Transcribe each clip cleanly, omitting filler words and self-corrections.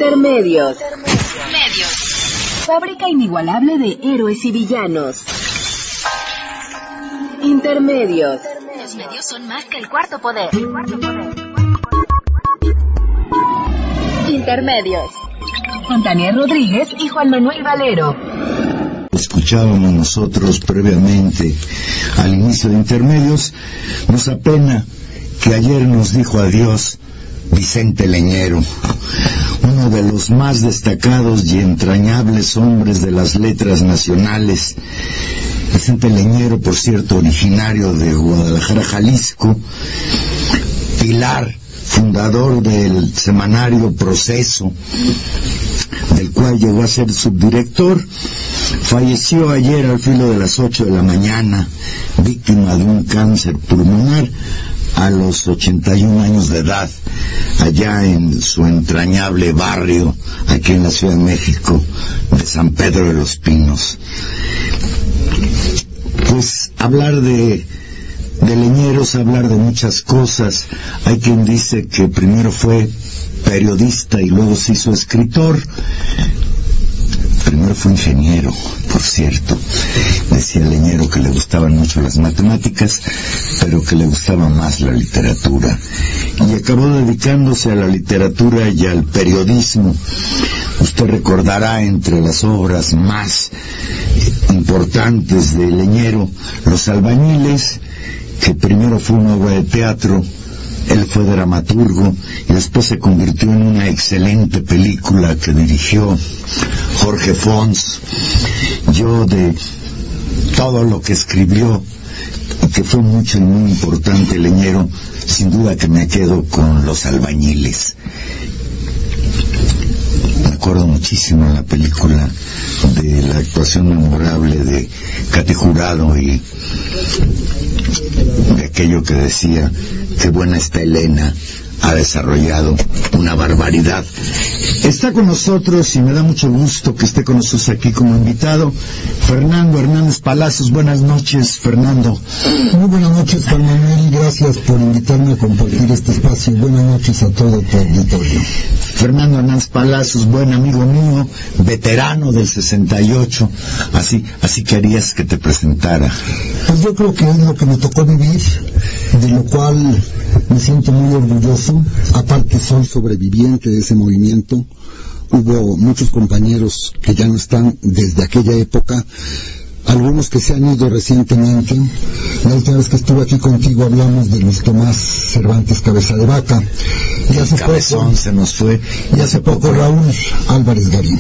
Intermedios. Fábrica inigualable de héroes y villanos. Intermedios. Los medios son más que el cuarto poder. Intermedios. Con Tania Rodríguez y Juan Manuel Valero. Escuchábamos nosotros previamente al inicio de Intermedios. Nos apena que ayer nos dijo adiós Vicente Leñero, uno de los más destacados y entrañables hombres de las letras nacionales. Vicente Leñero, por cierto, originario de Guadalajara, Jalisco, pilar, fundador del semanario Proceso, del cual llegó a ser subdirector. Falleció ayer al filo de las 8 de la mañana, víctima de un cáncer pulmonar a los 81 años de edad, allá en su entrañable barrio, aquí en la Ciudad de México, de San Pedro de los Pinos. Pues hablar de Leñeros, hablar de muchas cosas. Hay quien dice que primero fue periodista y luego se hizo escritor. Primero fue ingeniero, por cierto. Decía Leñero que le gustaban mucho las matemáticas, pero que le gustaba más la literatura. Y acabó dedicándose a la literatura y al periodismo. Usted recordará entre las obras más importantes de Leñero, Los Albañiles, que primero fue una obra de teatro. Él fue dramaturgo y después se convirtió en una excelente película que dirigió Jorge Fons. Yo, de todo lo que escribió, y que fue mucho y muy importante Leñero, sin duda que me quedo con Los Albañiles. Me acuerdo muchísimo en la película de la actuación memorable de Katy Jurado y de aquello que decía: qué buena está Elena, ha desarrollado una barbaridad. Está con nosotros, y me da mucho gusto que esté con nosotros aquí como invitado, Fernando Hernández Palacios. Buenas noches, Fernando. Muy buenas noches, Juan Manuel, gracias por invitarme a compartir este espacio. Buenas noches a todo tu auditorio. Fernando Hernández Palacios, buen amigo mío, veterano del 68, así querías que te presentara. Pues yo creo que es lo que me tocó vivir, de lo cual me siento muy orgulloso. Aparte, soy sobreviviente de ese movimiento. Hubo muchos compañeros que ya no están desde aquella época, algunos que se han ido recientemente. La última vez que estuve aquí contigo hablamos de Luis Tomás Cervantes Cabeza de Vaca, y hace Cabezón se nos fue, y hace poco Raúl Álvarez Garín.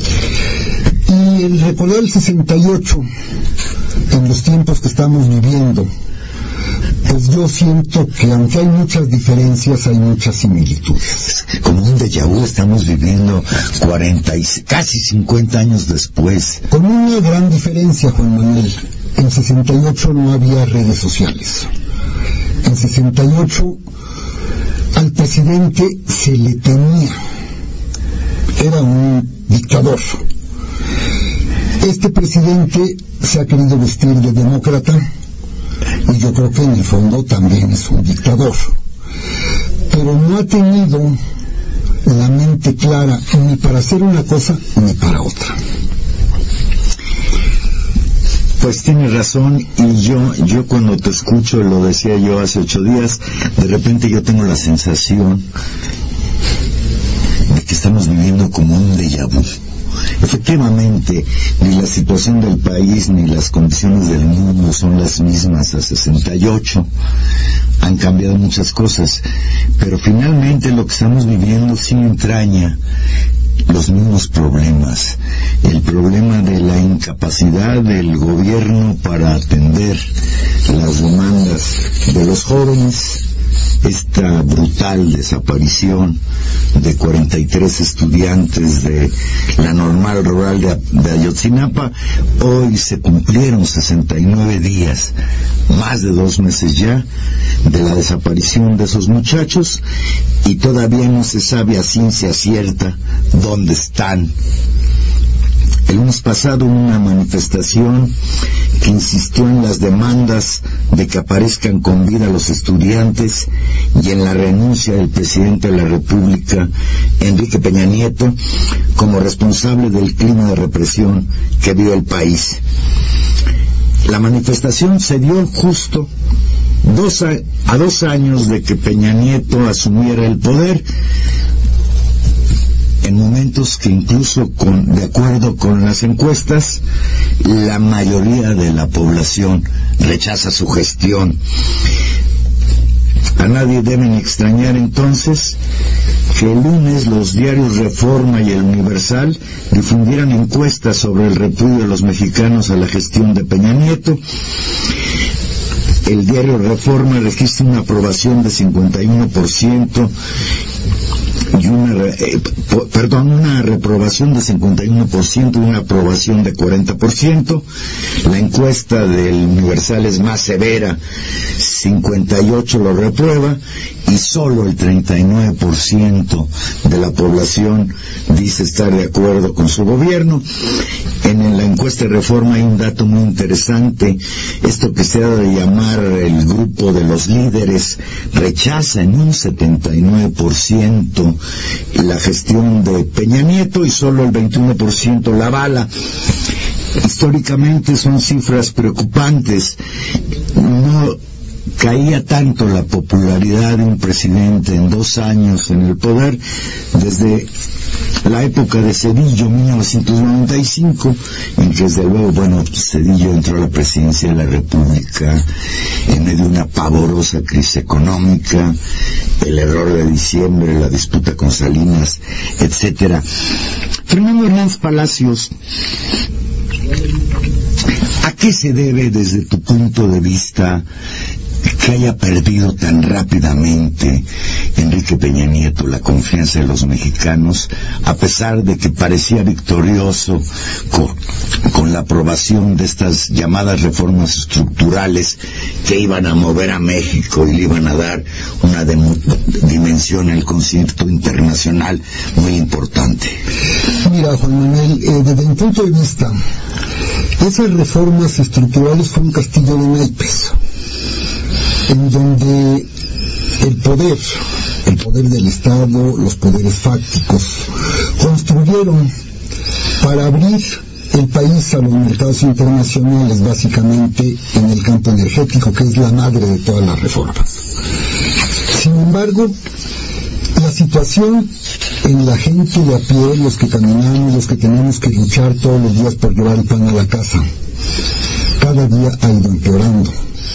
Y el recordar el 68 en los tiempos que estamos viviendo, pues yo siento que aunque hay muchas diferencias, hay muchas similitudes. Como un déjà vu estamos viviendo 40 y casi 50 años después. Con una gran diferencia, Juan Manuel. En 68 no había redes sociales. En 68 al presidente se le temía. Era un dictador. Este presidente se ha querido vestir de demócrata, y yo creo que en el fondo también es un dictador, pero no ha tenido la mente clara ni para hacer una cosa ni para otra. Pues tienes razón, y yo cuando te escucho, lo decía yo hace 8 días, de repente yo tengo la sensación de que estamos viviendo como un déjà vu. Efectivamente, ni la situación del país ni las condiciones del mundo son las mismas a 68. Han cambiado muchas cosas, pero finalmente lo que estamos viviendo sí entraña los mismos problemas. El problema de la incapacidad del gobierno para atender las demandas de los jóvenes, esta brutal desaparición de 43 estudiantes de la Normal Rural de Ayotzinapa. Hoy se cumplieron 69 días, más de 2 meses ya, de la desaparición de esos muchachos, y todavía no se sabe a ciencia cierta dónde están. El lunes pasado una manifestación que insistió en las demandas de que aparezcan con vida los estudiantes y en la renuncia del presidente de la República, Enrique Peña Nieto, como responsable del clima de represión que vive el país. La manifestación se dio justo a 2 años de que Peña Nieto asumiera el poder, en momentos que incluso de acuerdo con las encuestas, la mayoría de la población rechaza su gestión. A nadie deben extrañar entonces que el lunes los diarios Reforma y El Universal difundieran encuestas sobre el repudio de los mexicanos a la gestión de Peña Nieto. El diario Reforma registra una aprobación de 51% y una reprobación de 51% y una aprobación de 40%. La encuesta del Universal es más severa, 58% lo reprueba y solo el 39% de la población dice estar de acuerdo con su gobierno. En la encuesta de Reforma hay un dato muy interesante. Esto que se ha de llamar el grupo de los líderes rechaza en un 79% la gestión de Peña Nieto y solo el 21% la avala. Históricamente son cifras preocupantes. No caía tanto la popularidad de un presidente en 2 años en el poder desde la época de Zedillo, 1995, en que desde luego, Zedillo entró a la presidencia de la República en medio de una pavorosa crisis económica, el error de diciembre, la disputa con Salinas, etcétera. Fernando Hernández Palacios, ¿a qué se debe desde tu punto de vista que haya perdido tan rápidamente Enrique Peña Nieto la confianza de los mexicanos, a pesar de que parecía victorioso con la aprobación de estas llamadas reformas estructurales que iban a mover a México y le iban a dar una dimensión en el concierto internacional muy importante? Mira, Juan Manuel, desde mi punto de vista, esas reformas estructurales fue un castillo de naipes, en donde el poder del Estado, los poderes fácticos, construyeron para abrir el país a los mercados internacionales, básicamente en el campo energético, que es la madre de todas las reformas. Sin embargo, la situación en la gente de a pie, los que caminamos, los que tenemos que luchar todos los días por llevar el pan a la casa, cada día ha ido empeorando.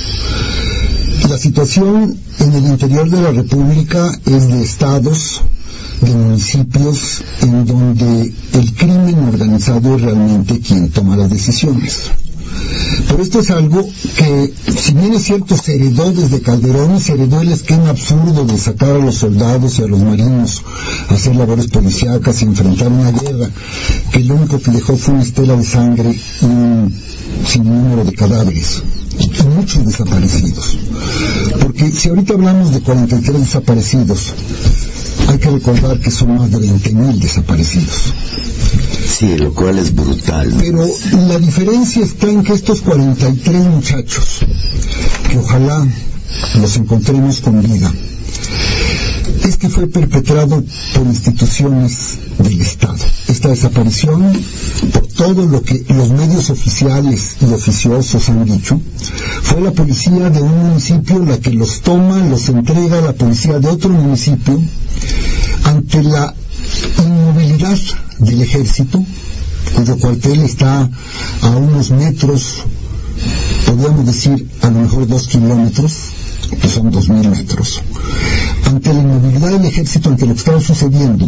La situación en el interior de la República es de estados, de municipios, en donde el crimen organizado es realmente quien toma las decisiones. Pero esto es algo que, si bien es cierto, se heredó desde Calderón, y se heredó el esquema absurdo de sacar a los soldados y a los marinos a hacer labores policíacas y enfrentar una guerra que lo único que dejó fue una estela de sangre y un sinnúmero de cadáveres y muchos desaparecidos. Porque si ahorita hablamos de 43 desaparecidos, hay que recordar que son más de 20,000 desaparecidos. Sí, lo cual es brutal, ¿no? Pero la diferencia está en que estos 43 muchachos, que ojalá los encontremos con vida, es que fue perpetrado por instituciones del Estado. Esta desaparición, por todo lo que los medios oficiales y oficiosos han dicho, fue la policía de un municipio la que los toma, los entrega a la policía de otro municipio, ante la inmovilidad del ejército, cuyo cuartel está a unos metros, podríamos decir a lo mejor 2 kilómetros, que son 2,000 metros. Ante la inmovilidad del ejército, ante lo que estaba sucediendo,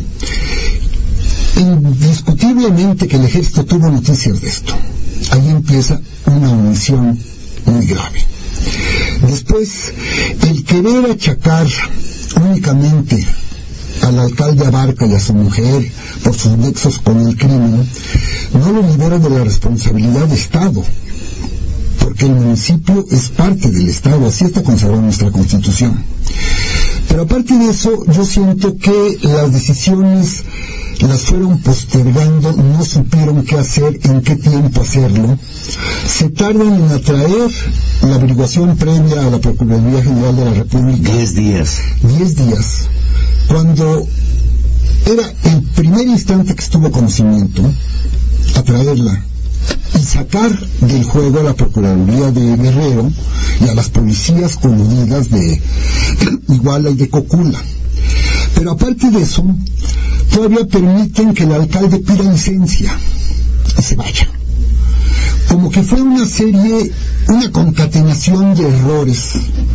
indiscutiblemente que el ejército tuvo noticias de esto. Ahí empieza una omisión muy grave. Después, el querer achacar únicamente al alcalde Abarca y a su mujer por sus nexos con el crimen, no lo libera de la responsabilidad de Estado, porque el municipio es parte del Estado, así está consagrado en nuestra Constitución. Pero aparte de eso, yo siento que las decisiones las fueron postergando, no supieron qué hacer, en qué tiempo hacerlo. Se tardan en atraer la averiguación previa a la Procuraduría General de la República. 10 días. 10 días. Cuando era el primer instante que estuvo conocimiento, atraerla y sacar del juego a la Procuraduría de Guerrero y a las policías coludidas de Iguala y de Cocula. Pero aparte de eso, todavía permiten que el alcalde pida licencia y se vaya. Como que fue una concatenación de errores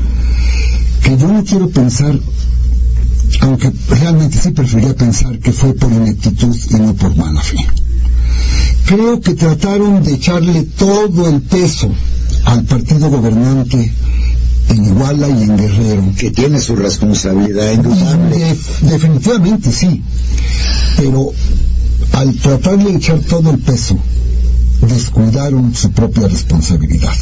que yo no quiero pensar, aunque realmente sí preferiría pensar que fue por ineptitud y no por mala fe. Creo que trataron de echarle todo el peso al partido gobernante en Iguala y en Guerrero, que tiene su responsabilidad indudable. Definitivamente sí, pero al tratar de echar todo el peso descuidaron su propia responsabilidad,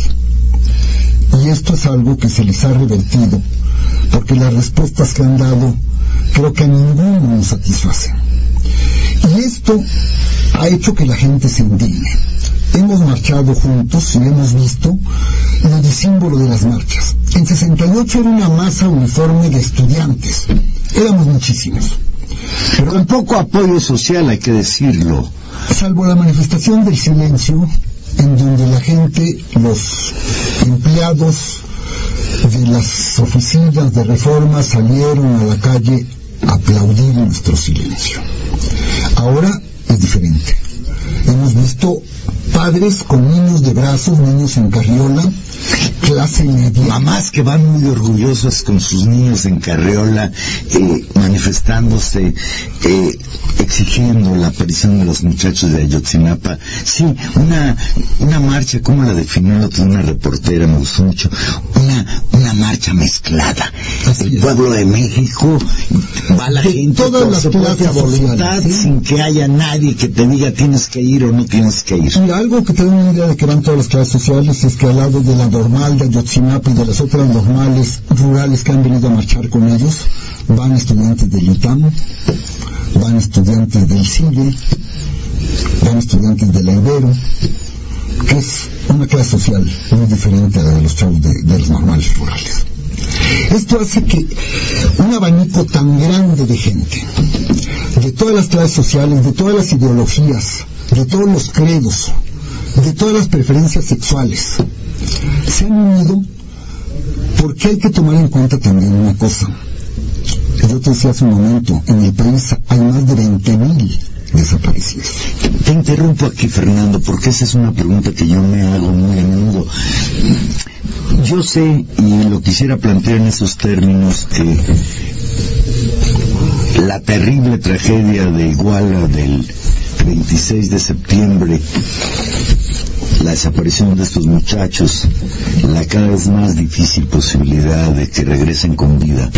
y esto es algo que se les ha revertido, porque las respuestas que han dado creo que a ninguno nos satisfacen, y esto ha hecho que la gente se indigne. Hemos marchado juntos y hemos visto el símbolo de las marchas. En 68 era una masa uniforme de estudiantes, éramos muchísimos, pero con poco apoyo social, hay que decirlo, salvo la manifestación del silencio, en donde la gente, los empleados de las oficinas de Reforma salieron a la calle a aplaudir nuestro silencio. Ahora es diferente. Hemos visto padres con niños de brazos, niños en carriola, clase media. Mamás que van muy orgullosas con sus niños en carriola, manifestándose, exigiendo la aparición de los muchachos de Ayotzinapa. Sí, una marcha, como la definió el otro, una reportera, me gustó mucho, una marcha mezclada. El pueblo de México, va la gente todas las su propia voluntad, ¿sí? Sin que haya nadie que te diga tienes que ir o no tienes que ir. Mira, algo que te da una idea de que van todas las clases sociales es que al lado de la normal de Ayotzinapa y de las otras normales rurales que han venido a marchar con ellos, van estudiantes del ITAM, van estudiantes del CIDE, van estudiantes de la Ibero, que es una clase social muy diferente a la de los chavos de los normales rurales. Esto hace que un abanico tan grande de gente, de todas las clases sociales, de todas las ideologías, de todos los credos, de todas las preferencias sexuales, se han unido, porque hay que tomar en cuenta también una cosa. Yo te decía hace un momento, en el país hay más de 20,000 desaparecidos. Te interrumpo aquí, Fernando, porque esa es una pregunta que yo me hago muy a menudo. Yo sé, y lo quisiera plantear en esos términos, que la terrible tragedia de Iguala del 26 de septiembre, la desaparición de estos muchachos, la cada vez más difícil posibilidad de que regresen con vida,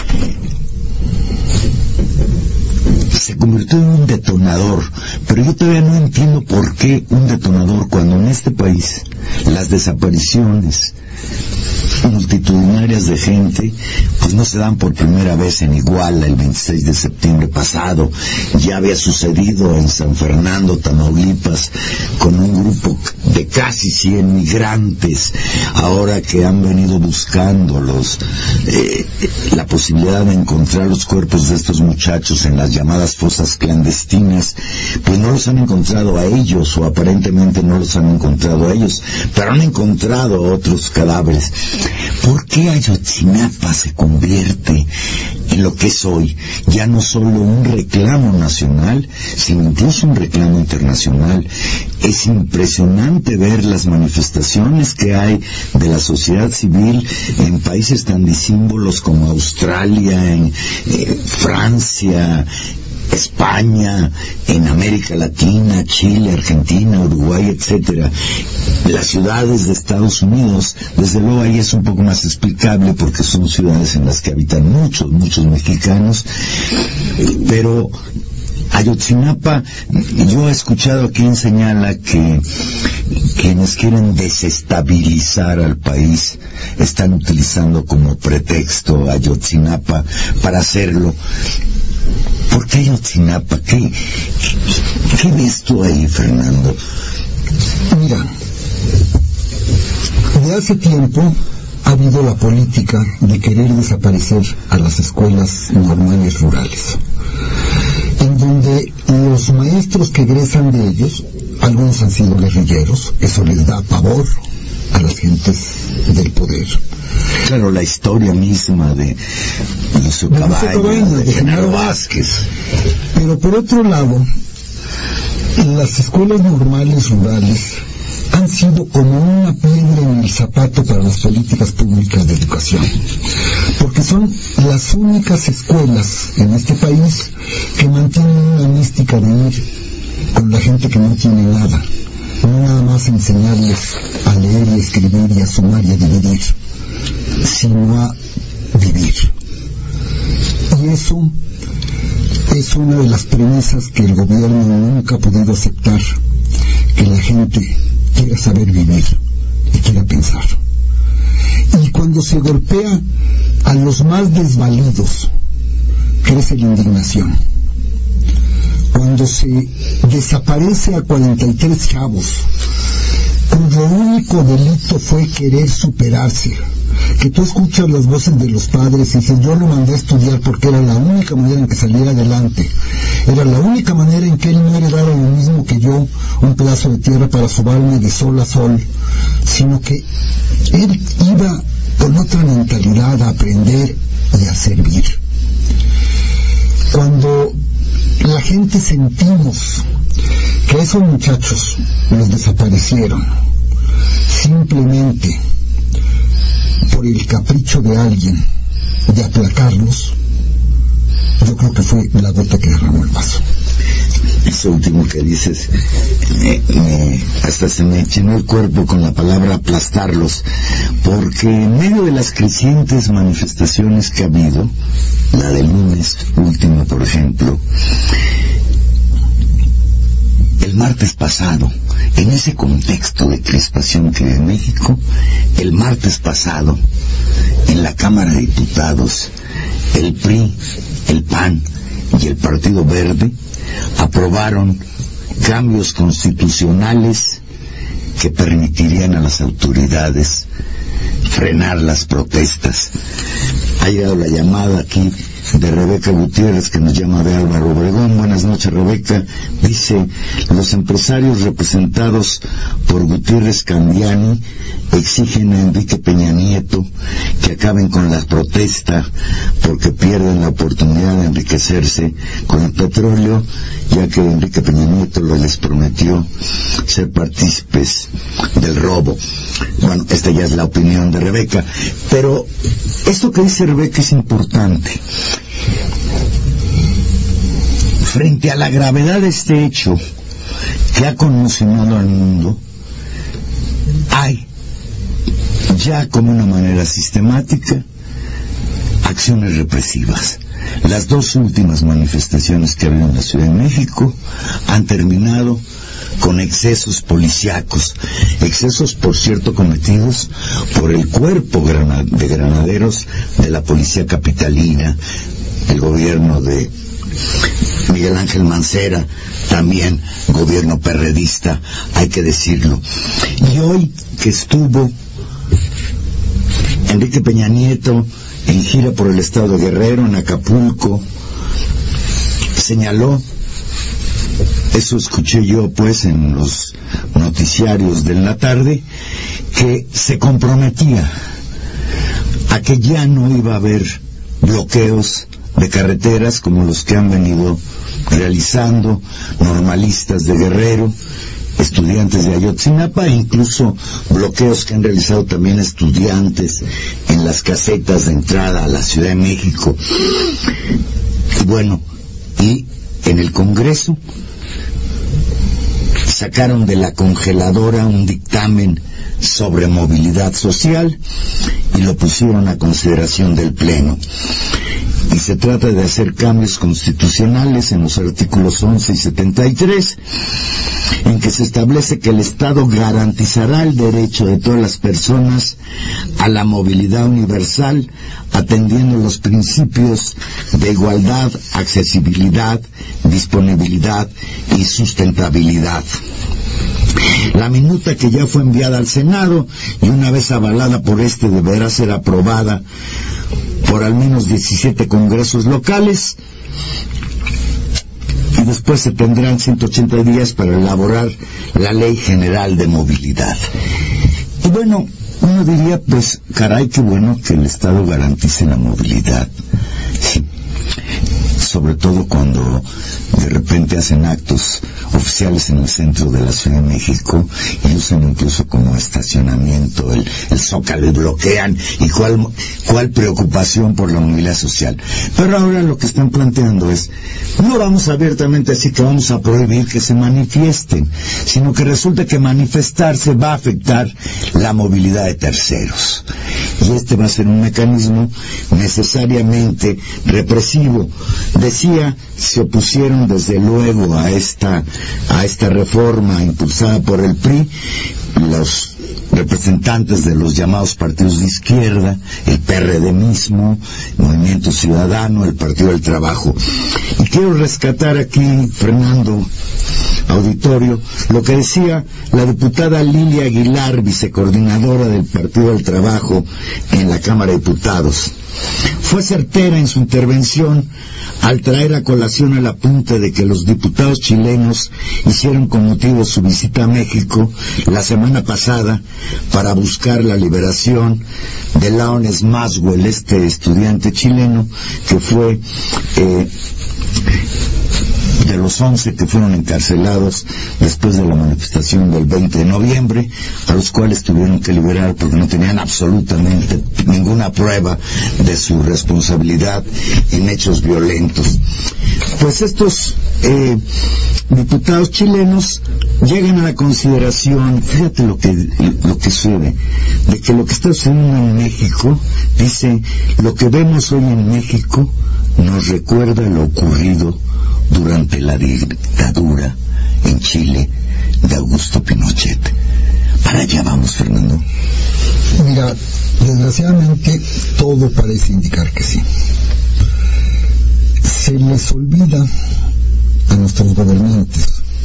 se convirtió en un detonador. Pero yo todavía no entiendo por qué un detonador, cuando en este país las desapariciones multitudinarias de gente pues no se dan por primera vez en Iguala el 26 de septiembre pasado. Ya había sucedido en San Fernando, Tamaulipas, con un grupo de casi 100 migrantes, ahora que han venido buscando la posibilidad de encontrar los cuerpos de estos muchachos en las llamadas fosas clandestinas, pues no los han encontrado a ellos, o aparentemente no los han encontrado a ellos, pero han encontrado otros cadáveres. ¿Por qué Ayotzinapa se convierte en lo que es hoy? Ya no solo un reclamo nacional, sino incluso un reclamo internacional. Es impresionante ver las manifestaciones que hay de la sociedad civil en países tan disímbolos como Australia, en Francia, España, en América Latina, Chile, Argentina, Uruguay, etcétera. Las ciudades de Estados Unidos, desde luego ahí es un poco más explicable porque son ciudades en las que habitan muchos mexicanos, pero Ayotzinapa, yo he escuchado a quien señala que quienes quieren desestabilizar al país están utilizando como pretexto Ayotzinapa para hacerlo. ¿Por qué Ayotzinapa? ¿Qué ves tú ahí, Fernando? Mira, de hace tiempo ha habido la política de querer desaparecer a las escuelas normales rurales, en donde los maestros que egresan de ellos, algunos han sido guerrilleros, eso les da pavor a las gentes del poder. Claro, la historia misma de Lucio Cabañas, de Genaro Vázquez. Pero por otro lado, las escuelas normales rurales han sido como una piedra en el zapato para las políticas públicas de educación, porque son las únicas escuelas en este país que mantienen una mística de ir con la gente que no tiene nada, no nada más enseñarles a leer y escribir y a sumar y a dividir, sino a vivir. Y eso es una de las premisas que el gobierno nunca ha podido aceptar, que la gente quiera saber vivir y quiera pensar. Y cuando se golpea a los más desvalidos, crece la indignación. Cuando se desaparece a 43 chavos cuyo único delito fue querer superarse, que tú escuchas las voces de los padres y dices, yo lo mandé a estudiar porque era la única manera en que saliera adelante, era la única manera en que él no heredara lo mismo que yo, un pedazo de tierra para sobarme de sol a sol, sino que él iba con otra mentalidad a aprender y a servir. Cuando la gente sentimos que esos muchachos los desaparecieron simplemente por el capricho de alguien de aplacarlos, yo creo que fue la gota que derramó el vaso. Eso último que dices, hasta se me llenó el cuerpo con la palabra aplastarlos, porque en medio de las crecientes manifestaciones que ha habido, la del lunes último, por ejemplo, el martes pasado, en ese contexto de crispación que hay en México, el martes pasado, en la Cámara de Diputados, el PRI, el PAN y el Partido Verde aprobaron cambios constitucionales que permitirían a las autoridades frenar las protestas. Ha llegado la llamada aquí de Rebeca Gutiérrez, que nos llama de Álvaro Obregón. Buenas noches, Rebeca. Dice, los empresarios representados por Gutiérrez Candiani exigen a Enrique Peña Nieto que acaben con la protesta porque pierden la oportunidad de enriquecerse con el petróleo, ya que Enrique Peña Nieto les prometió ser partícipes del robo. Bueno, esta ya es la opinión de Rebeca, pero esto que dice Rebeca es importante. Frente a la gravedad de este hecho que ha conmocionado al mundo, hay ya como una manera sistemática acciones represivas. Las dos últimas manifestaciones que ha habido en la Ciudad de México han terminado con excesos policíacos, excesos, por cierto, cometidos por el cuerpo de granaderos de la policía capitalina, el gobierno de Miguel Ángel Mancera, también gobierno perredista, hay que decirlo. Y hoy que estuvo Enrique Peña Nieto en gira por el estado de Guerrero, en Acapulco, señaló, eso escuché yo pues en los noticiarios de la tarde, que se comprometía a que ya no iba a haber bloqueos de carreteras como los que han venido realizando normalistas de Guerrero, estudiantes de Ayotzinapa, e incluso bloqueos que han realizado también estudiantes en las casetas de entrada a la Ciudad de México. Y bueno, y en el Congreso sacaron de la congeladora un dictamen sobre movilidad social y lo pusieron a consideración del Pleno. y se trata de hacer cambios constitucionales en los artículos 11 y 73, en que se establece que el Estado garantizará el derecho de todas las personas a la movilidad universal, atendiendo los principios de igualdad, accesibilidad, disponibilidad y sustentabilidad. La minuta, que ya fue enviada al Senado y una vez avalada por este deberá ser aprobada por al menos 17 congresos locales, y después se tendrán 180 días para elaborar la Ley General de Movilidad. Y bueno, uno diría, pues, caray, qué bueno que el Estado garantice la movilidad. Sí. Sobre todo cuando de repente hacen actos oficiales en el centro de la Ciudad de México y usan incluso como estacionamiento el Zócalo y bloquean, y cuál preocupación por la movilidad social. Pero ahora lo que están planteando es, no vamos abiertamente a decir que vamos a prohibir que se manifiesten, sino que resulta que manifestarse va a afectar la movilidad de terceros, y este va a ser un mecanismo necesariamente represivo. Decía, se opusieron desde luego a esta reforma impulsada por el PRI los representantes de los llamados partidos de izquierda, el PRD mismo, Movimiento Ciudadano, el Partido del Trabajo. Y quiero rescatar aquí, Fernando, auditorio, lo que decía la diputada Lilia Aguilar, vicecoordinadora del Partido del Trabajo en la Cámara de Diputados. Fue certera en su intervención al traer a colación el apunte de que los diputados chilenos hicieron con motivo su visita a México la semana pasada para buscar la liberación de Laones Maswell, este estudiante chileno que fue de los 11 que fueron encarcelados después de la manifestación del 20 de noviembre, a los cuales tuvieron que liberar porque no tenían absolutamente ninguna prueba de su responsabilidad en hechos violentos. Pues estos diputados chilenos llegan a la consideración, fíjate lo que sucede, de que lo que está sucediendo en México, dice, lo que vemos hoy en México nos recuerda lo ocurrido durante la dictadura en Chile de Augusto Pinochet. Para allá vamos, Fernando. Mira, desgraciadamente todo parece indicar que sí. Se les olvida a nuestros gobernantes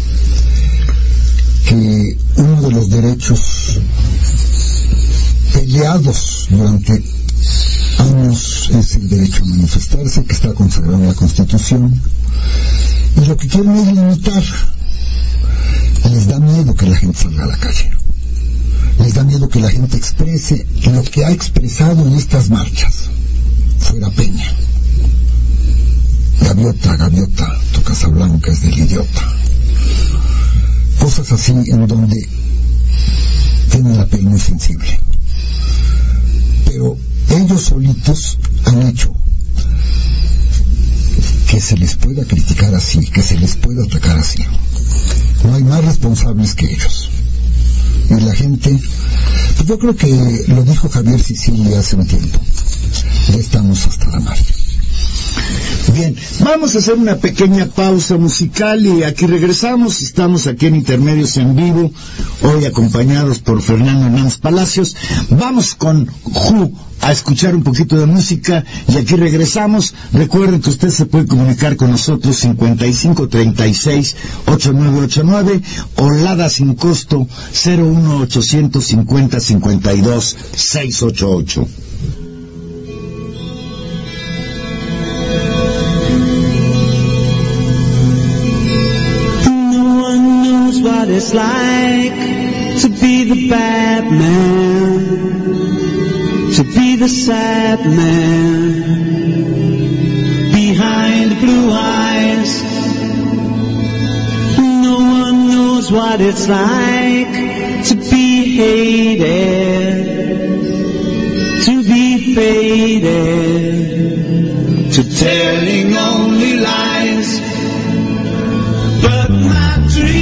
que uno de los derechos peleados durante años es el derecho a manifestarse, que está consagrado en la Constitución, y lo que quieren es limitar. Les da miedo que la gente salga a la calle, les da miedo que la gente exprese lo que ha expresado en estas marchas. Fuera Peña, gaviota, gaviota, tu Casablanca es del idiota, cosas así en donde tienen la piel muy sensible, pero ellos solitos han hecho que se les pueda criticar así, que se les pueda atacar así. No hay más responsables que ellos. Y la gente, pues yo creo que lo dijo Javier Sicilia hace un tiempo, ya estamos hasta la madre. Bien, vamos a hacer una pequeña pausa musical y aquí regresamos. Estamos aquí en Intermedios en vivo, hoy acompañados por Fernando Hernández Palacios. Vamos con Who a escuchar un poquito de música y aquí regresamos. Recuerden que usted se puede comunicar con nosotros 5536-8989 o Lada sin costo 01850-52-688. What it's like to be the bad man, to be the sad man behind blue eyes. No one knows what it's like to be hated, to be faded, to telling only lies. But my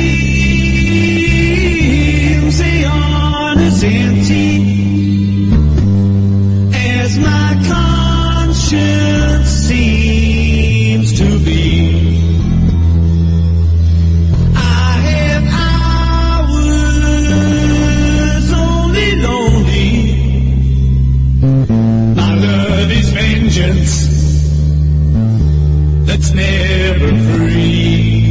dreams, they aren't as empty as my conscience seems. never free.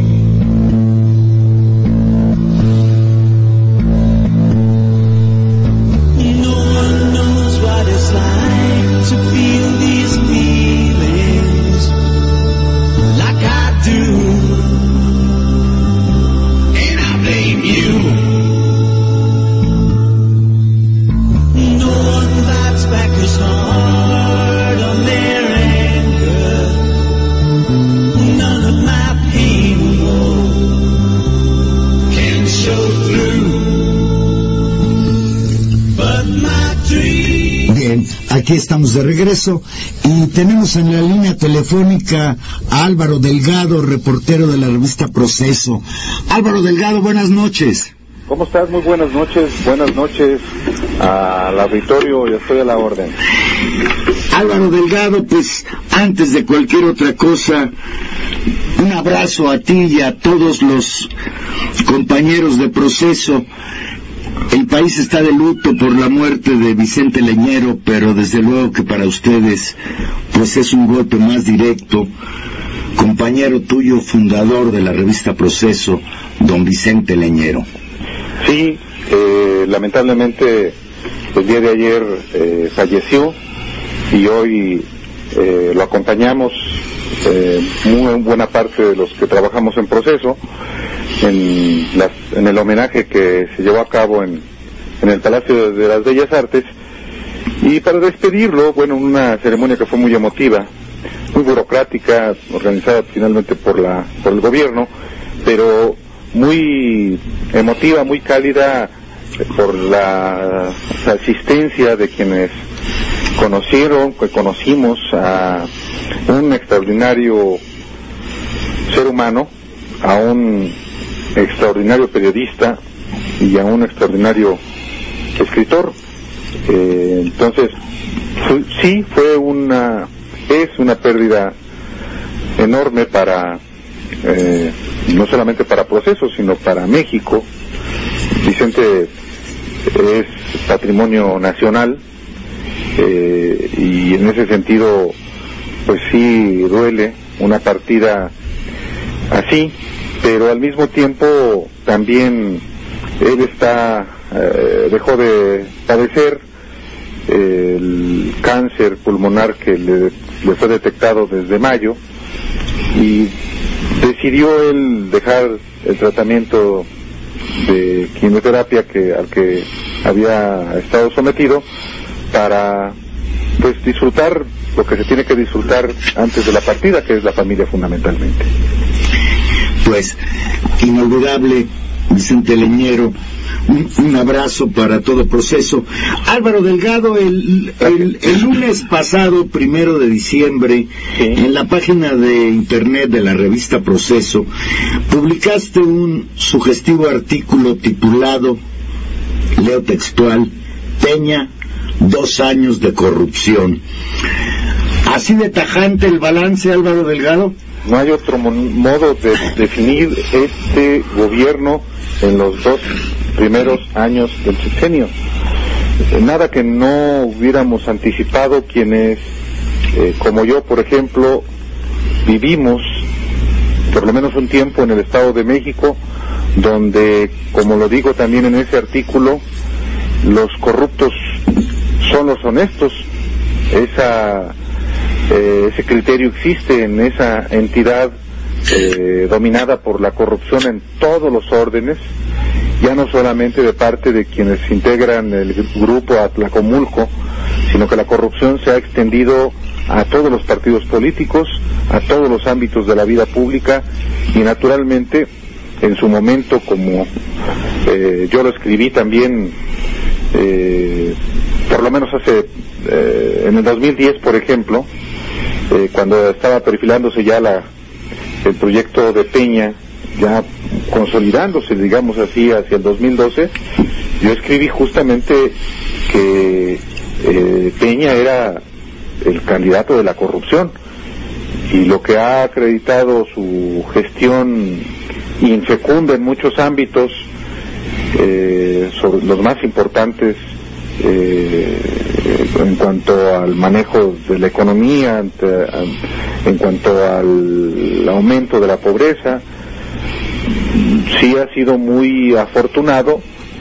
No one knows what it's like to feel these feelings like I do, and I blame you. No one bites back as hard on their anger. None of my pain can show through, but my dream. Bien, aquí estamos de regreso y tenemos en la línea telefónica a Álvaro Delgado, reportero de la revista Proceso. Álvaro Delgado, buenas noches. ¿Cómo estás? Muy buenas noches al auditorio, yo estoy a la orden. Álvaro Delgado, pues antes de cualquier otra cosa, un abrazo a ti y a todos los compañeros de Proceso. El país está de luto por la muerte de Vicente Leñero, pero desde luego que para ustedes pues es un golpe más directo. Compañero tuyo, fundador de la revista Proceso, don Vicente Leñero. Sí, lamentablemente el día de ayer falleció y hoy lo acompañamos muy buena parte de los que trabajamos en Proceso en el homenaje que se llevó a cabo en el Palacio de las Bellas Artes, y para despedirlo, bueno, una ceremonia que fue muy emotiva, muy burocrática, organizada finalmente por el gobierno, pero muy emotiva, muy cálida por la asistencia de quienes conocimos a un extraordinario ser humano, a un extraordinario periodista y a un extraordinario escritor. Entonces, sí, es una pérdida enorme para no solamente para Proceso, sino para México. Vicente es patrimonio nacional, y en ese sentido pues sí duele una partida así, pero al mismo tiempo también él dejó de padecer el cáncer pulmonar que le fue detectado desde mayo, y decidió él dejar el tratamiento de quimioterapia al que había estado sometido para pues disfrutar lo que se tiene que disfrutar antes de la partida, que es la familia fundamentalmente. Pues inolvidable Vicente Leñero, un abrazo para todo Proceso. Álvaro Delgado, el lunes pasado, 1 de diciembre, sí, en la página de internet de la revista Proceso, publicaste un sugestivo artículo titulado, leo textual, Peña, 2 años de corrupción. ¿Así de tajante el balance, Álvaro Delgado? No hay otro modo de definir este gobierno en los 2 primeros años del sexenio. Nada que no hubiéramos anticipado quienes, como yo, por ejemplo, vivimos por lo menos un tiempo en el Estado de México, donde, como lo digo también en ese artículo, los corruptos son los honestos. Ese criterio existe en esa entidad dominada por la corrupción en todos los órdenes, ya no solamente de parte de quienes integran el grupo Atlacomulco, sino que la corrupción se ha extendido a todos los partidos políticos, a todos los ámbitos de la vida pública, y naturalmente en su momento, como yo lo escribí también, por lo menos en el 2010, por ejemplo, cuando estaba perfilándose ya el proyecto de Peña, ya consolidándose, digamos así, hacia el 2012, yo escribí justamente que Peña era el candidato de la corrupción, y lo que ha acreditado su gestión infecunda en muchos ámbitos, sobre los más importantes, en cuanto al manejo de la economía, en cuanto al el aumento de la pobreza. Sí ha sido muy afortunado,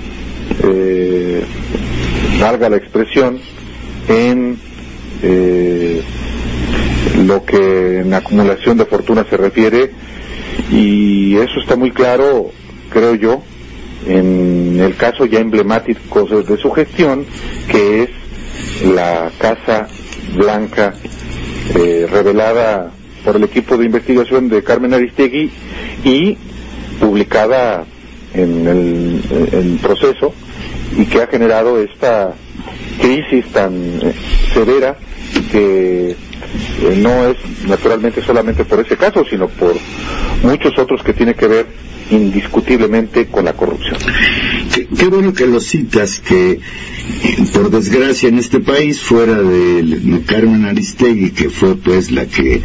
valga la expresión, en lo que en acumulación de fortuna se refiere, y eso está muy claro, creo yo, en el caso ya emblemático de su gestión, que es la Casa Blanca, revelada por el equipo de investigación de Carmen Aristegui y publicada en el proceso, y que ha generado esta crisis tan severa, que no es naturalmente solamente por ese caso, sino por muchos otros que tiene que ver indiscutiblemente con la corrupción. Qué bueno que lo citas, que por desgracia en este país, fuera de Carmen Aristegui, que fue pues la que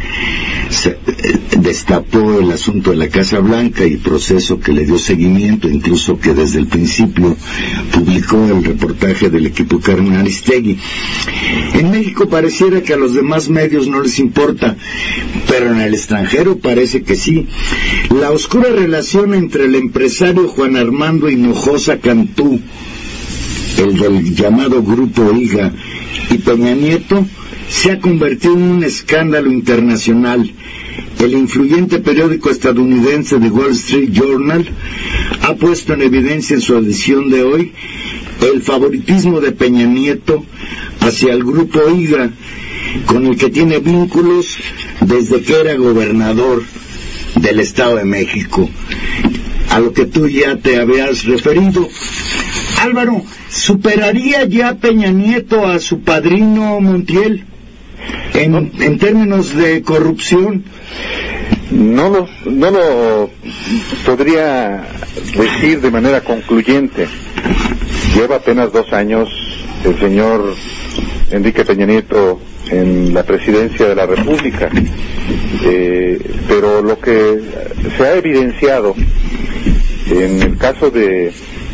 destapó el asunto de la Casa Blanca y proceso que le dio seguimiento, incluso que desde el principio publicó el reportaje del equipo Carmen Aristegui. En México pareciera que a los demás medios no les importa, pero en el extranjero parece que sí. La oscura relación entre el empresario Juan Armando Hinojosa Cantú, el del llamado Grupo IGA, y Peña Nieto se ha convertido en un escándalo internacional. El influyente periódico estadounidense The Wall Street Journal ha puesto en evidencia en su edición de hoy el favoritismo de Peña Nieto hacia el Grupo IGA, con el que tiene vínculos desde que era gobernador del Estado de México, a lo que tú ya te habías referido. Álvaro, ¿superaría ya Peña Nieto a su padrino Montiel en términos de corrupción? No lo podría decir de manera concluyente. Lleva apenas 2 años el señor Enrique Peña Nieto en la presidencia de la República, pero lo que se ha evidenciado en el caso de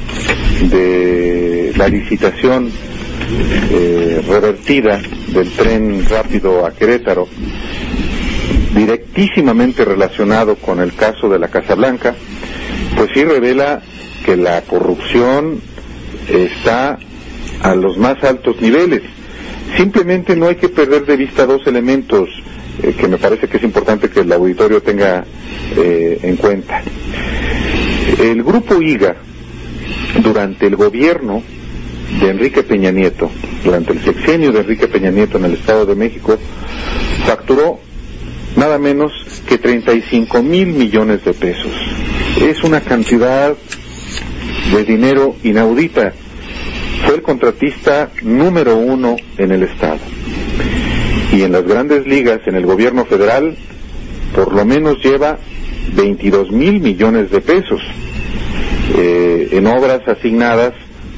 la licitación revertida del tren rápido a Querétaro, directísimamente relacionado con el caso de la Casa Blanca, pues sí revela que la corrupción está a los más altos niveles. Simplemente no hay que perder de vista 2 elementos que me parece que es importante que el auditorio tenga en cuenta. El Grupo IGA, durante el gobierno de Enrique Peña Nieto, durante el sexenio de Enrique Peña Nieto en el Estado de México, facturó nada menos que 35,000 millones de pesos. Es una cantidad de dinero inaudita. Fue el contratista número 1 en el Estado. Y en las grandes ligas, en el gobierno federal, por lo menos lleva 22,000 millones de pesos en obras asignadas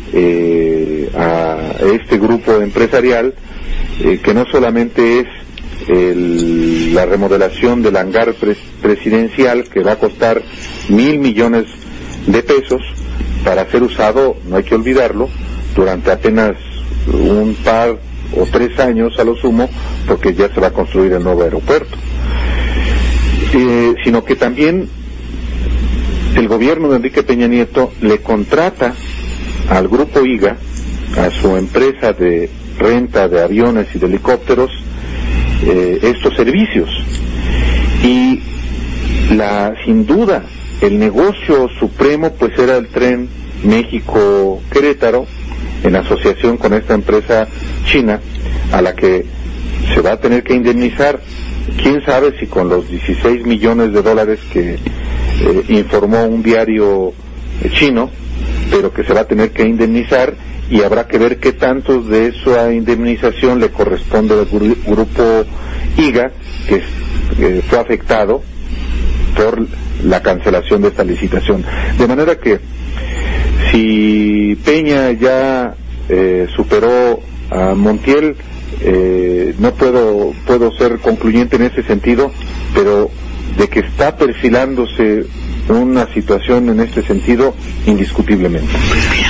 a este grupo empresarial, que no solamente es la remodelación del hangar presidencial, que va a costar 1,000 millones de pesos para ser usado, no hay que olvidarlo, durante apenas un par o 3 años a lo sumo, porque ya se va a construir el nuevo aeropuerto, sino que también el gobierno de Enrique Peña Nieto le contrata al Grupo IGA, a su empresa de renta de aviones y de helicópteros, estos servicios. Y sin duda el negocio supremo pues era el tren México-Querétaro, en asociación con esta empresa china, a la que se va a tener que indemnizar, quién sabe si con los 16 millones de dólares que informó un diario chino, pero que se va a tener que indemnizar, y habrá que ver qué tanto de esa indemnización le corresponde al Grupo IGA, que fue afectado por la cancelación de esta licitación. De manera que si Peña ya superó a Montiel, no puedo ser concluyente en ese sentido, pero de que está perfilándose una situación en este sentido, indiscutiblemente.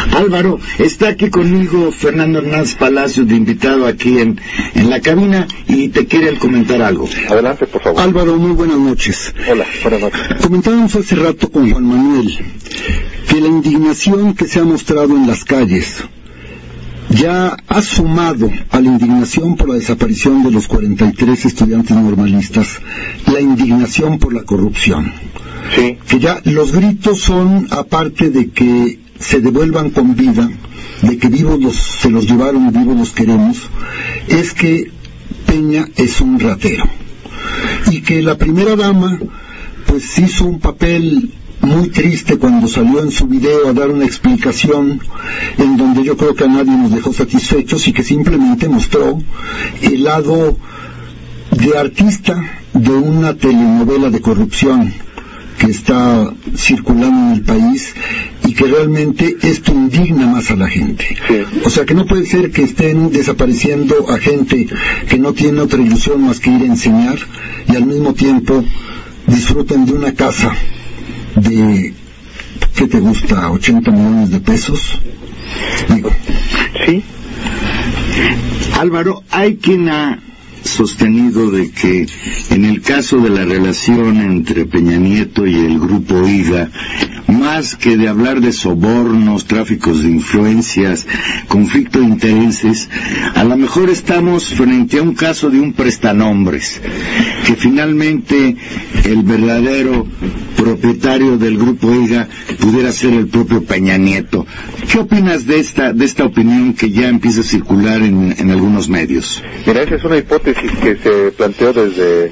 Álvaro, está aquí conmigo Fernando Hernández Palacios, de invitado aquí en la cabina, y te quiere comentar algo. Adelante, por favor. Álvaro, muy buenas noches. Hola, buenas noches. Comentábamos hace rato con Juan Manuel que la indignación que se ha mostrado en las calles ya ha sumado a la indignación por la desaparición de los 43 estudiantes normalistas la indignación por la corrupción. Sí. Que ya los gritos son, aparte de que se devuelvan con vida, de que vivos se los llevaron, vivos los queremos, es que Peña es un ratero. Y que la primera dama pues hizo un papel muy triste cuando salió en su video a dar una explicación en donde yo creo que a nadie nos dejó satisfechos, y que simplemente mostró el lado de artista de una telenovela de corrupción que está circulando en el país, y que realmente esto indigna más a la gente. Sí. O sea, que no puede ser que estén desapareciendo a gente que no tiene otra ilusión más que ir a enseñar, y al mismo tiempo disfruten de una casa de, ¿qué te gusta?, 80 millones de pesos. Digo. Sí. Álvaro, hay quien ha sostenido de que en el caso de la relación entre Peña Nieto y el grupo IGA, más que de hablar de sobornos, tráficos de influencias, conflicto de intereses, a lo mejor estamos frente a un caso de un prestanombres, que finalmente el verdadero propietario del grupo IGA pudiera ser el propio Peña Nieto. ¿Qué opinas de esta opinión que ya empieza a circular en algunos medios? Mira, esa es una hipótesis que se planteó desde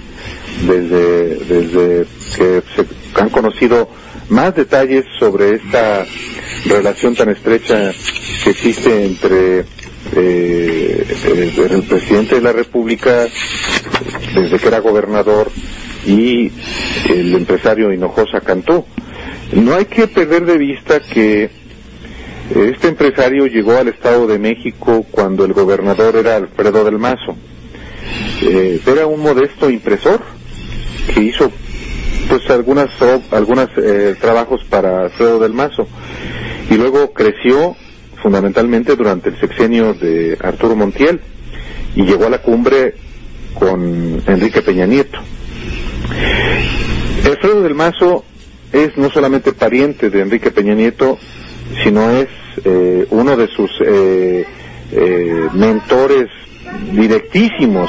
que se han conocido más detalles sobre esta relación tan estrecha que existe entre el presidente de la República, desde que era gobernador, y el empresario Hinojosa Cantú. No hay que perder de vista que este empresario llegó al Estado de México cuando el gobernador era Alfredo del Mazo. Era un modesto impresor que hizo pues algunos trabajos para Alfredo del Mazo, y luego creció fundamentalmente durante el sexenio de Arturo Montiel y llegó a la cumbre con Enrique Peña Nieto. Alfredo del Mazo es no solamente pariente de Enrique Peña Nieto, sino es uno de sus mentores directísimos,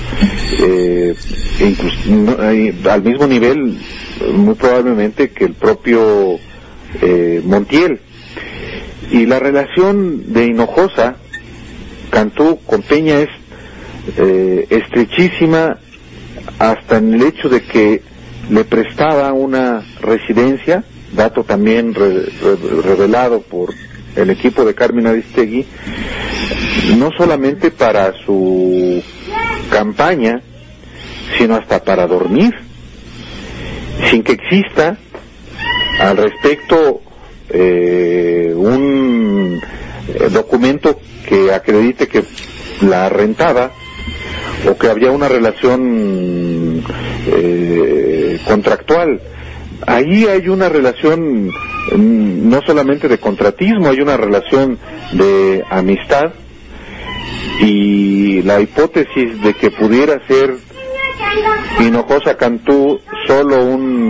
al mismo nivel muy probablemente que el propio Montiel. Y la relación de Hinojosa Cantú con Peña es estrechísima, hasta en el hecho de que le prestaba una residencia, dato también revelado por el equipo de Carmen Aristegui, no solamente para su campaña, sino hasta para dormir, sin que exista al respecto un documento que acredite que la rentaba o que había una relación contractual. Ahí hay una relación no solamente de contratismo, hay una relación de amistad, y la hipótesis de que pudiera ser Hinojosa Cantú solo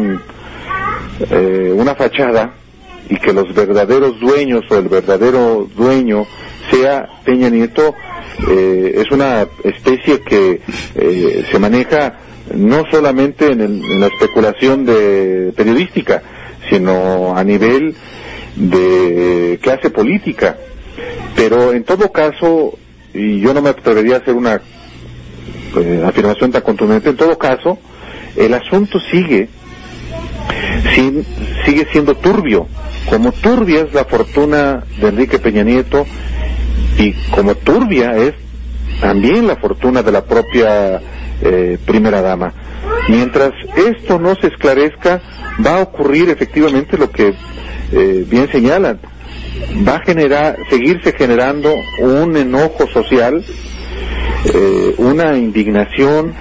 una fachada, y que los verdaderos dueños o el verdadero dueño sea Peña Nieto, es una especie que se maneja no solamente en la especulación periodística, sino a nivel de clase política. Pero en todo caso, y yo no me atrevería a hacer una afirmación tan contundente, en todo caso, el asunto sigue siendo turbio, como turbia es la fortuna de Enrique Peña Nieto, y como turbia es también la fortuna de la propia primera dama. Mientras esto no se esclarezca, va a ocurrir efectivamente lo que bien señalan, va a seguirse generando un enojo social, una indignación,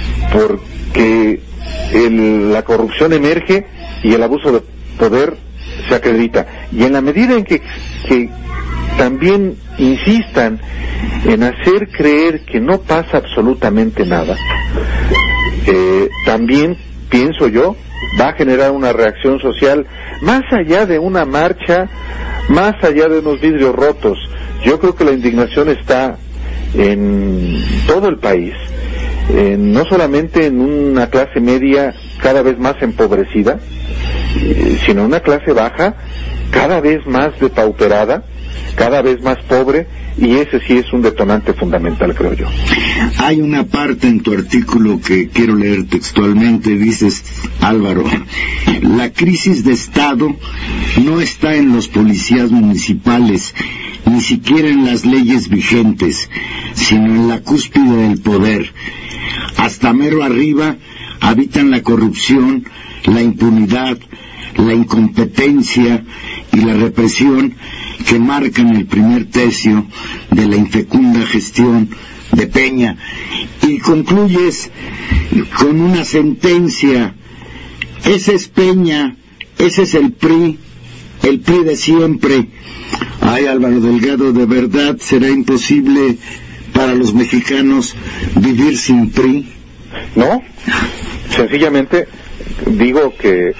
porque la corrupción emerge y el abuso de poder se acredita. Y en la medida en que también insistan en hacer creer que no pasa absolutamente nada, también, pienso yo, va a generar una reacción social más allá de una marcha, más allá de unos vidrios rotos. Yo creo que la indignación está en todo el país, no solamente en una clase media cada vez más empobrecida, sino una clase baja cada vez más depauperada, cada vez más pobre, y ese sí es un detonante fundamental, creo yo. Hay una parte en tu artículo que quiero leer textualmente. Dices, Álvaro, la crisis de Estado no está en los policías municipales, ni siquiera en las leyes vigentes, sino en la cúspide del poder. Hasta mero arriba habitan la corrupción, la impunidad, la incompetencia y la represión que marcan el primer tercio de la infecunda gestión de Peña. Y concluyes con una sentencia: ese es Peña, ese es el PRI de siempre. Ay, Álvaro Delgado, de verdad será imposible para los mexicanos vivir sin PRI. No, sencillamente digo que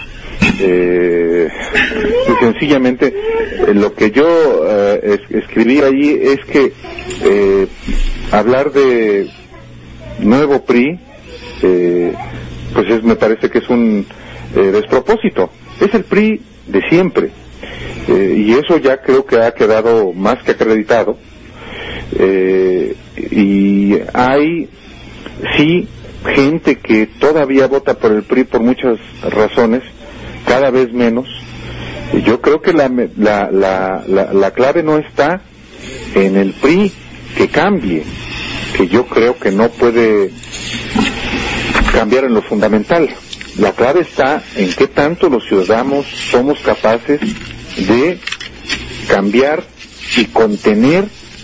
sencillamente lo que yo escribí allí es que hablar de nuevo PRI pues me parece que es un despropósito. Es el PRI de siempre, y eso ya creo que ha quedado más que acreditado, y hay sí gente que todavía vota por el PRI por muchas razones, cada vez menos. Yo creo que la clave no está en el PRI que cambie, que yo creo que no puede cambiar en lo fundamental. La clave está en qué tanto los ciudadanos somos capaces de cambiar y contener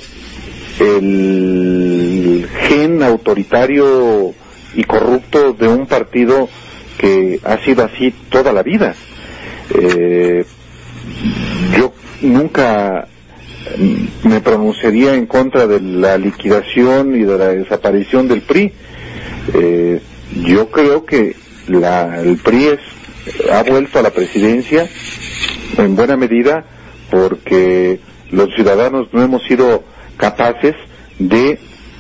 el gen autoritario y corrupto de un partido que ha sido así toda la vida. Yo nunca me pronunciaría en contra de la liquidación y de la desaparición del PRI. Yo creo que el PRI ha vuelto a la presidencia en buena medida porque los ciudadanos no hemos sido capaces de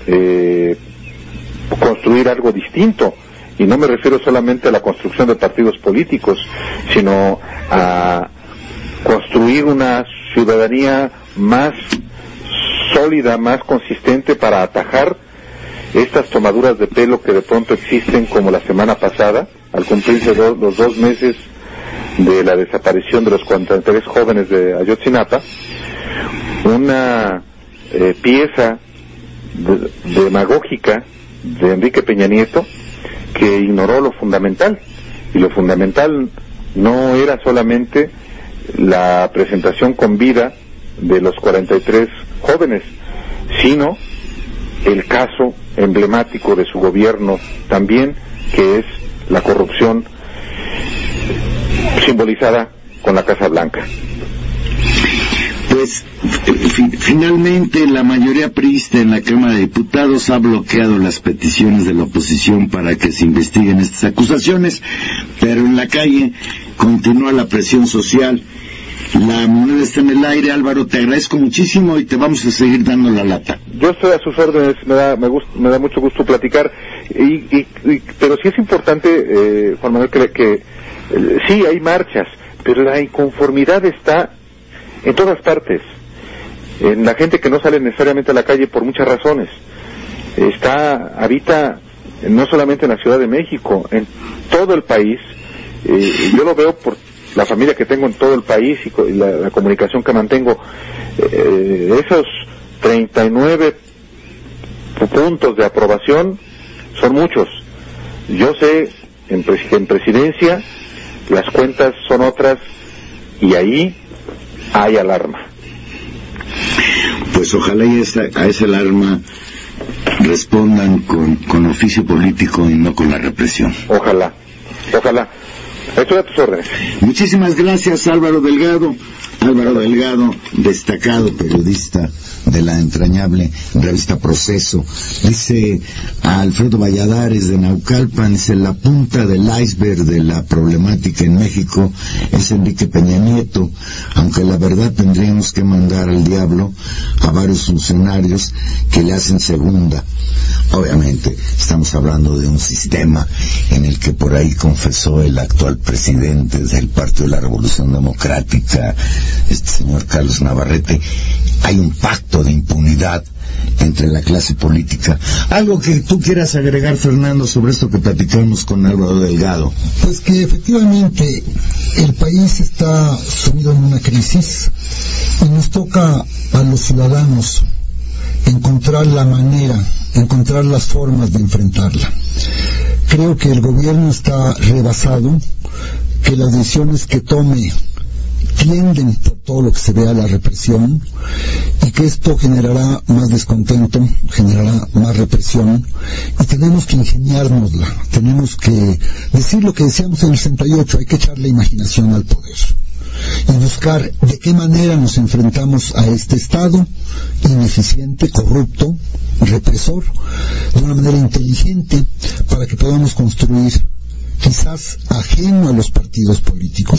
construir algo distinto, y no me refiero solamente a la construcción de partidos políticos, sino a construir una ciudadanía más sólida, más consistente para atajar estas tomaduras de pelo que de pronto existen, como la semana pasada, al cumplirse los 2 meses de la desaparición de los 43 jóvenes de Ayotzinapa, una pieza demagógica de Enrique Peña Nieto que ignoró lo fundamental, y lo fundamental no era solamente la presentación con vida de los 43 jóvenes, sino el caso emblemático de su gobierno también, que es la corrupción simbolizada con la Casa Blanca. Pues finalmente la mayoría priista en la Cámara de Diputados ha bloqueado las peticiones de la oposición para que se investiguen estas acusaciones, pero en la calle continúa la presión social. La moneda está en el aire. Álvaro, te agradezco muchísimo y te vamos a seguir dando la lata. Yo estoy a sus órdenes, me da mucho gusto platicar, pero sí es importante, Juan Manuel, que sí hay marchas, pero la inconformidad está en todas partes, en la gente que no sale necesariamente a la calle por muchas razones. Habita no solamente en la Ciudad de México, en todo el país. Yo lo veo por la familia que tengo en todo el país y la comunicación que mantengo. Esos 39 puntos de aprobación son muchos. Yo sé en presidencia las cuentas son otras, y ahí hay alarma. Pues ojalá a esa alarma respondan con oficio político y no con la represión. Ojalá. Estoy a tus órdenes. Muchísimas gracias, Álvaro Delgado. Álvaro Delgado, destacado periodista de la entrañable revista Proceso. Dice a Alfredo Valladares de Naucalpan, dice: la punta del iceberg de la problemática en México es Enrique Peña Nieto, aunque la verdad tendríamos que mandar al diablo a varios funcionarios que le hacen segunda. Obviamente estamos hablando de un sistema en el que por ahí confesó el actual presidente del Partido de la Revolución Democrática, este señor Carlos Navarrete. Hay un pacto de impunidad entre la clase política. Algo que tú quieras agregar, Fernando, sobre esto que platicamos con Álvaro Delgado. Pues que efectivamente el país está sumido en una crisis y nos toca a los ciudadanos encontrar la manera, encontrar las formas de enfrentarla. Creo que el gobierno está rebasado, que las decisiones que tome tienden por todo lo que se ve a la represión, y que esto generará más descontento, generará más represión, y tenemos que ingeniárnosla, tenemos que decir lo que decíamos en el 68, hay que echarle imaginación al poder y buscar de qué manera nos enfrentamos a este Estado ineficiente, corrupto, represor, de una manera inteligente, para que podamos construir, quizás ajeno a los partidos políticos,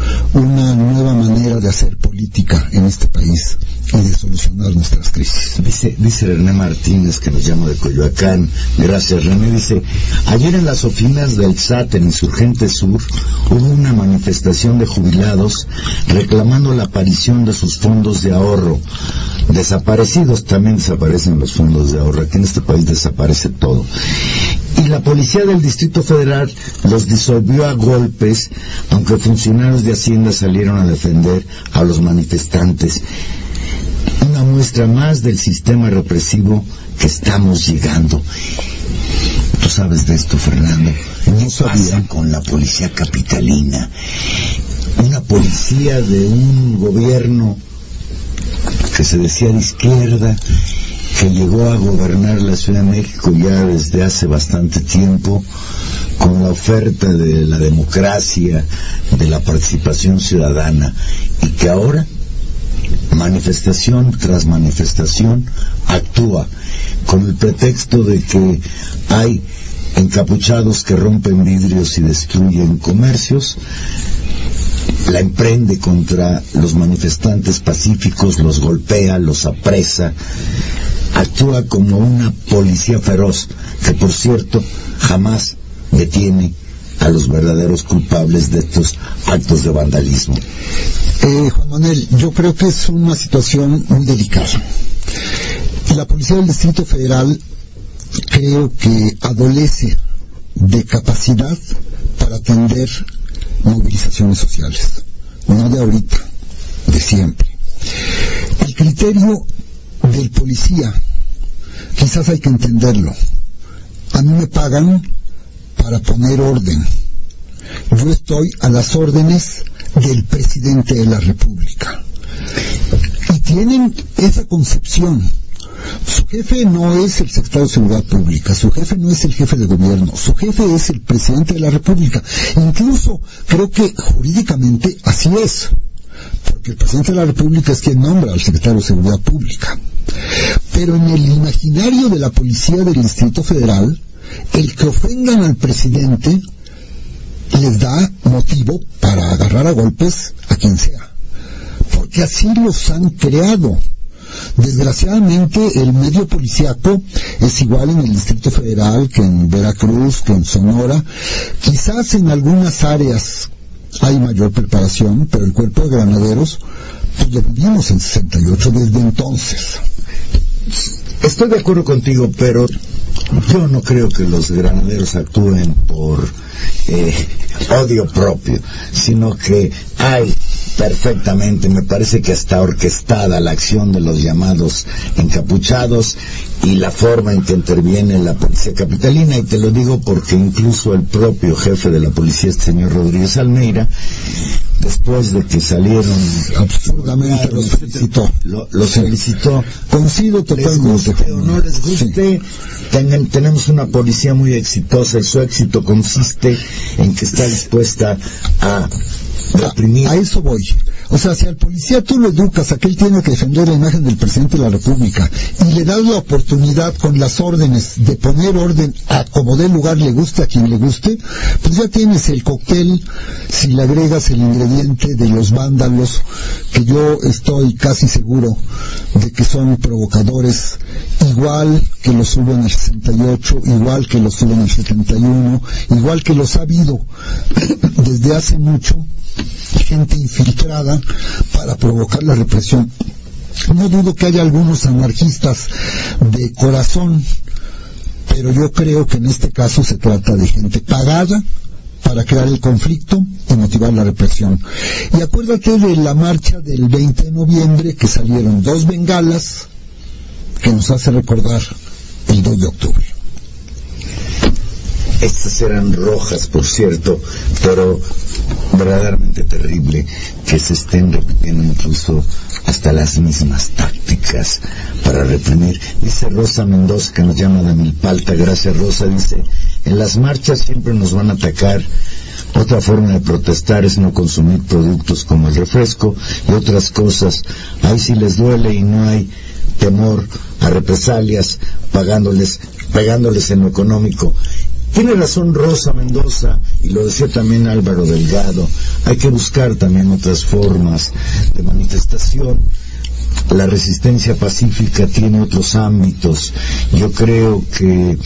una nueva manera de hacer política en este país y de solucionar nuestras crisis. Dice René Martínez, que nos llama de Coyoacán. Gracias, René. Dice: ayer en las oficinas del SAT en Insurgente Sur hubo una manifestación de jubilados reclamando la aparición de sus fondos de ahorro. Desaparecidos, también desaparecen los fondos de ahorro. Aquí en este país desaparece todo. Y la policía del Distrito Federal los disolvió a golpes, aunque funcionarios de Hacienda salieron a defender a los manifestantes. Una muestra más del sistema represivo que estamos llegando. Tú sabes de esto, Fernando. ¿Qué pasa con la policía capitalina? Una policía de un gobierno que se decía de izquierda, que llegó a gobernar la Ciudad de México ya desde hace bastante tiempo, con la oferta de la democracia, de la participación ciudadana, y que ahora, manifestación tras manifestación, actúa con el pretexto de que hay encapuchados que rompen vidrios y destruyen comercios. La emprende contra los manifestantes pacíficos, los golpea, los apresa, actúa como una policía feroz, que por cierto jamás detiene a los verdaderos culpables de estos actos de vandalismo. Juan Manuel, yo creo que es una situación muy delicada. La Policía del Distrito Federal creo que adolece de capacidad para atender movilizaciones sociales, no de ahorita, de siempre. El criterio del policía, quizás hay que entenderlo. A mí me pagan para poner orden. Yo estoy a las órdenes del presidente de la República. Y tienen esa concepción. Su jefe no es el secretario de Seguridad Pública, su jefe no es el jefe de gobierno, su jefe es el presidente de la República. Incluso creo que jurídicamente así es, porque el presidente de la República es quien nombra al secretario de Seguridad Pública. Pero en el imaginario de la policía del Distrito Federal, el que ofendan al presidente les da motivo para agarrar a golpes a quien sea, porque así los han creado. Desgraciadamente el medio policíaco es igual en el Distrito Federal que en Veracruz, que en Sonora. Quizás en algunas áreas hay mayor preparación, pero el cuerpo de granaderos pues lo vivimos en 68 desde entonces. Estoy de acuerdo contigo, pero yo no creo que los granaderos actúen por odio propio, sino que hay perfectamente. Me parece que está orquestada la acción de los llamados encapuchados y la forma en que interviene la policía capitalina, y te lo digo porque incluso el propio jefe de la policía, este señor Rodríguez Almeida, después de que salieron absurdamente, los felicitó. Lo felicitó. Coincido totalmente. Les guste o no les guste, sí. Tenemos una policía muy exitosa, y su éxito consiste en que está dispuesta a reprimir. A eso voy. O sea, si al policía tú lo educas a que él tiene que defender la imagen del presidente de la República y le das la oportunidad con las órdenes de poner orden a como dé lugar, le guste a quien le guste, pues ya tienes el cóctel. Si le agregas el ingrediente de los vándalos, que yo estoy casi seguro de que son provocadores, igual que los hubo en el 68, igual que los hubo en el 71, igual que los ha habido desde hace mucho, gente infiltrada para provocar la represión. No dudo que haya algunos anarquistas de corazón, pero yo creo que en este caso se trata de gente pagada para crear el conflicto y motivar la represión. Y acuérdate de la marcha del 20 de noviembre, que salieron 2 bengalas, que nos hace recordar el 2 de octubre. Estas eran rojas, por cierto, pero verdaderamente terrible que se estén repitiendo incluso hasta las mismas tácticas para reprimir. Dice Rosa Mendoza, que nos llama de Milpalta. Gracias, Rosa. Dice: en las marchas siempre nos van a atacar. Otra forma de protestar es no consumir productos como el refresco y otras cosas. Ahí sí les duele y no hay temor a represalias, pegándoles en lo económico. Tiene razón Rosa Mendoza, y lo decía también Álvaro Delgado. Hay que buscar también otras formas de manifestación. La resistencia pacífica tiene otros ámbitos. Yo creo que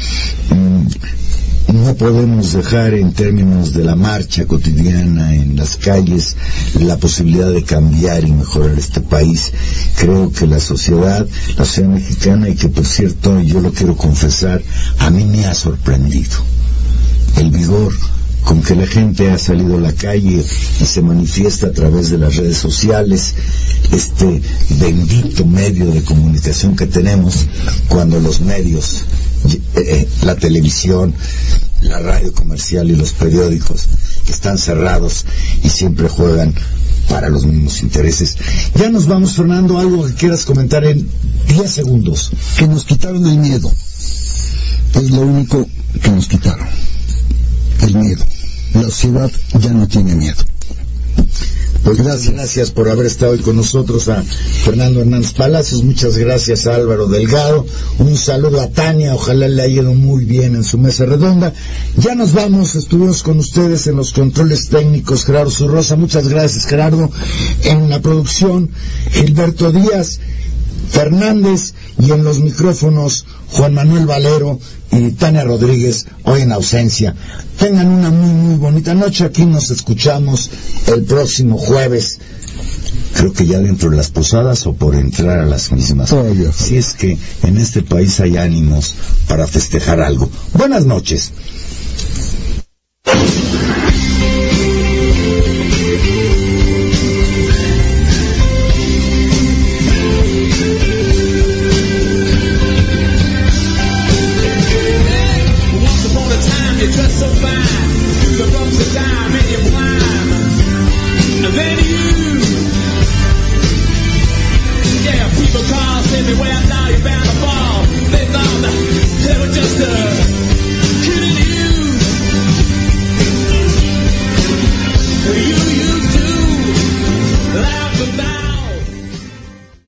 no podemos dejar, en términos de la marcha cotidiana en las calles, la posibilidad de cambiar y mejorar este país. Creo que la sociedad mexicana, y que por cierto yo lo quiero confesar, a mí me ha sorprendido el vigor con que la gente ha salido a la calle y se manifiesta a través de las redes sociales, este bendito medio de comunicación que tenemos, cuando los medios, la televisión, la radio comercial y los periódicos están cerrados y siempre juegan para los mismos intereses. Ya nos vamos, Fernando. ¿Algo que quieras comentar en 10 segundos? Que nos quitaron el miedo. Es lo único que nos quitaron. El miedo. La sociedad ya no tiene miedo. Pues gracias por haber estado hoy con nosotros, a Fernando Hernández Palacios. Muchas gracias a Álvaro Delgado. Un saludo a Tania, ojalá le haya ido muy bien en su mesa redonda. Ya nos vamos, estuvimos con ustedes en los controles técnicos Gerardo Zurrosa. Muchas gracias, Gerardo. En la producción, Gilberto Díaz Fernández, y en los micrófonos Juan Manuel Valero y Tania Rodríguez, hoy en ausencia. Tengan una muy bonita noche. Aquí nos escuchamos el próximo jueves, creo que ya dentro de las posadas o por entrar a las mismas, si es que en este país hay ánimos para festejar algo. Buenas noches.